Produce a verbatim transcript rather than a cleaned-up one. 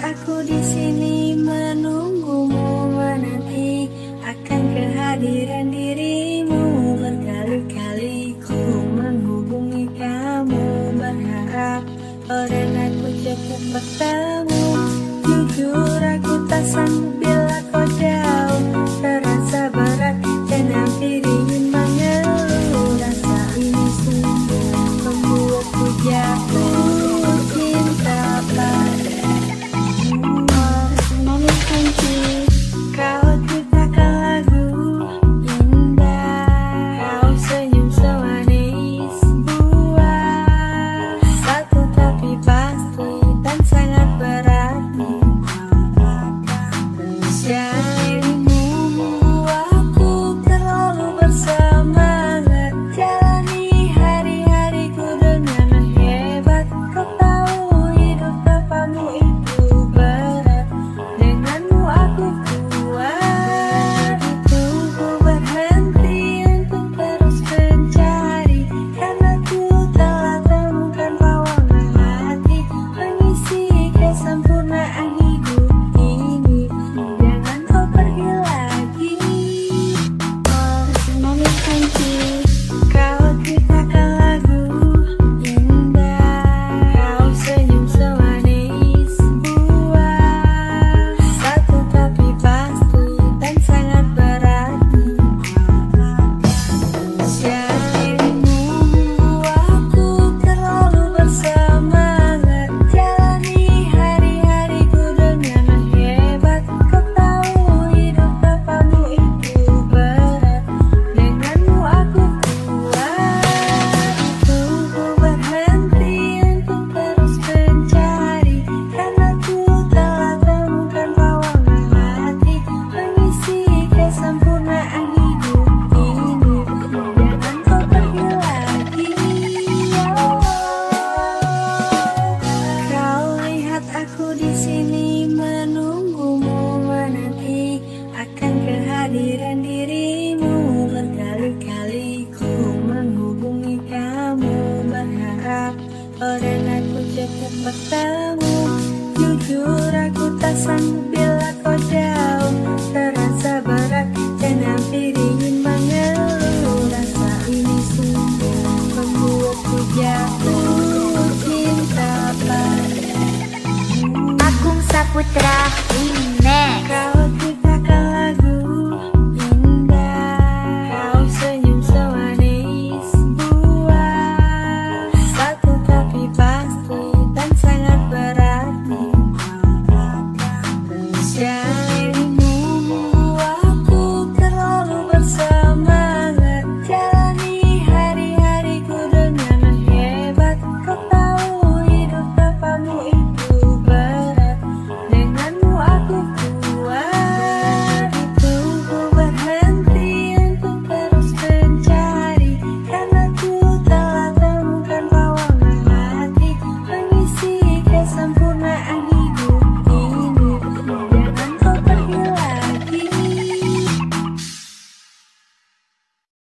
aku di sini menunggumu, menanti akan kehadiran dirimu. Berkali-kali ku menghubungi kamu, berharap oh dan aku cepat bertemu. Jujur aku tak sanggup bila kau jauh, terasa berat dan hampir ingin mengeluh. Rasa ini sungguh membuatku jatuh cinta padamu. Manis kunci kau ciptakan lagu indah, kau senyum semanis buah satu tapi pasti dan sangat berarti. Syairmu membuatku terlalu bersemangat, jalani hari-hariku dengan hebat. Kau tahu hidup tanpamu itu berat, denganmu aku kuat. Itu ku berhenti untuk terus mencari, karena ku telah temukan pawang hati mengisi kesempurnaan hidup ini. Jangan kau pergi lagi. Manis kunci kau ciptakan lagu indah, kau senyum semanis buah satu tapi pasti dan sangat berarti. Syairmu membuatku terlalu bersemangat, jalani hari-hariku dengan hebat. Kau tahu hidup tanpamu itu berat, denganmu aku kuat. Itu ku berhenti untuk terus mencari, karena ku telah temukan pawang hati mengisi kesempurnaan hidup ini. Jangan kau pergi lagi. Kau lihat aku di sini menunggumu, menanti akan kehadiran dirimu. Berkali-kali ku menghubungi kamu, berharap oh dan aku cepat bertemu. Jujur aku tak sanggup bila kau jauh, terasa berat dan hampir ingin mengeluh. Rasa ini sungguh membuatku jatuh cinta padamu. Agung Saputra.